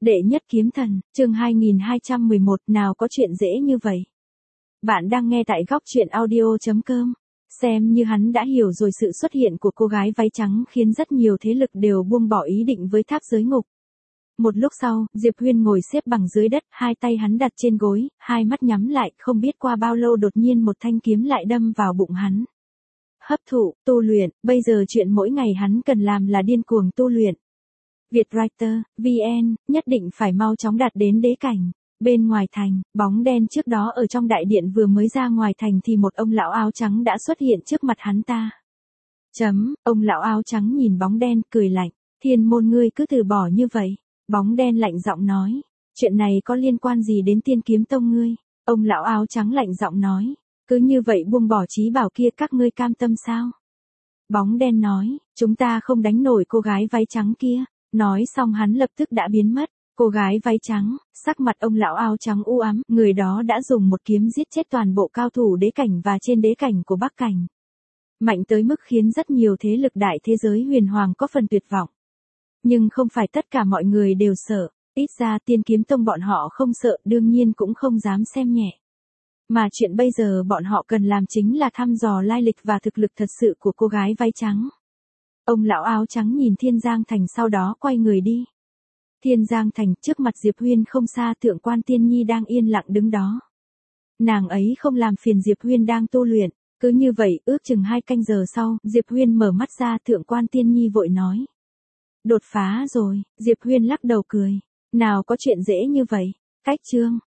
Đệ nhất kiếm thần, chương 2211, nào có chuyện dễ như vậy. Bạn đang nghe tại góc truyện audio.com. Xem như hắn đã hiểu rồi sự xuất hiện của cô gái váy trắng khiến rất nhiều thế lực đều buông bỏ ý định với tháp giới ngục. Một lúc sau, Diệp Huyên ngồi xếp bằng dưới đất, hai tay hắn đặt trên gối, hai mắt nhắm lại, không biết qua bao lâu đột nhiên một thanh kiếm lại đâm vào bụng hắn. Hấp thụ, tu luyện, bây giờ chuyện mỗi ngày hắn cần làm là điên cuồng tu luyện. Vietwriter, VN, nhất định phải mau chóng đạt đến đế cảnh. Bên ngoài thành, bóng đen trước đó ở trong đại điện vừa mới ra ngoài thành thì một ông lão áo trắng đã xuất hiện trước mặt hắn ta. Ông lão áo trắng nhìn bóng đen cười lạnh, Thiên môn ngươi cứ từ bỏ như vậy. Bóng đen lạnh giọng nói, chuyện này có liên quan gì đến Tiên Kiếm Tông ngươi? Ông lão áo trắng lạnh giọng nói, cứ như vậy buông bỏ chí bảo kia các ngươi cam tâm sao? Bóng đen nói, chúng ta không đánh nổi cô gái váy trắng kia. Nói xong hắn lập tức đã biến mất. Cô gái váy trắng, sắc mặt ông lão áo trắng u ám, người đó đã dùng một kiếm giết chết toàn bộ cao thủ đế cảnh và trên đế cảnh của Bắc Cảnh. Mạnh tới mức khiến rất nhiều thế lực đại thế giới huyền hoàng có phần tuyệt vọng. Nhưng không phải tất cả mọi người đều sợ, ít ra Tiên Kiếm Tông bọn họ không sợ, đương nhiên cũng không dám xem nhẹ. Mà chuyện bây giờ bọn họ cần làm chính là thăm dò lai lịch và thực lực thật sự của cô gái váy trắng. Ông lão áo trắng nhìn Thiên Giang Thành sau đó quay người đi. Thiên Giang Thành, trước mặt Diệp Huyên không xa Thượng Quan Tiên Nhi đang yên lặng đứng đó. Nàng ấy không làm phiền Diệp Huyên đang tu luyện, cứ như vậy ước chừng 2 canh giờ sau, Diệp Huyên mở mắt ra, Thượng Quan Tiên Nhi vội nói. Đột phá rồi, Diệp Huyên lắc đầu cười, nào có chuyện dễ như vậy, cách chương.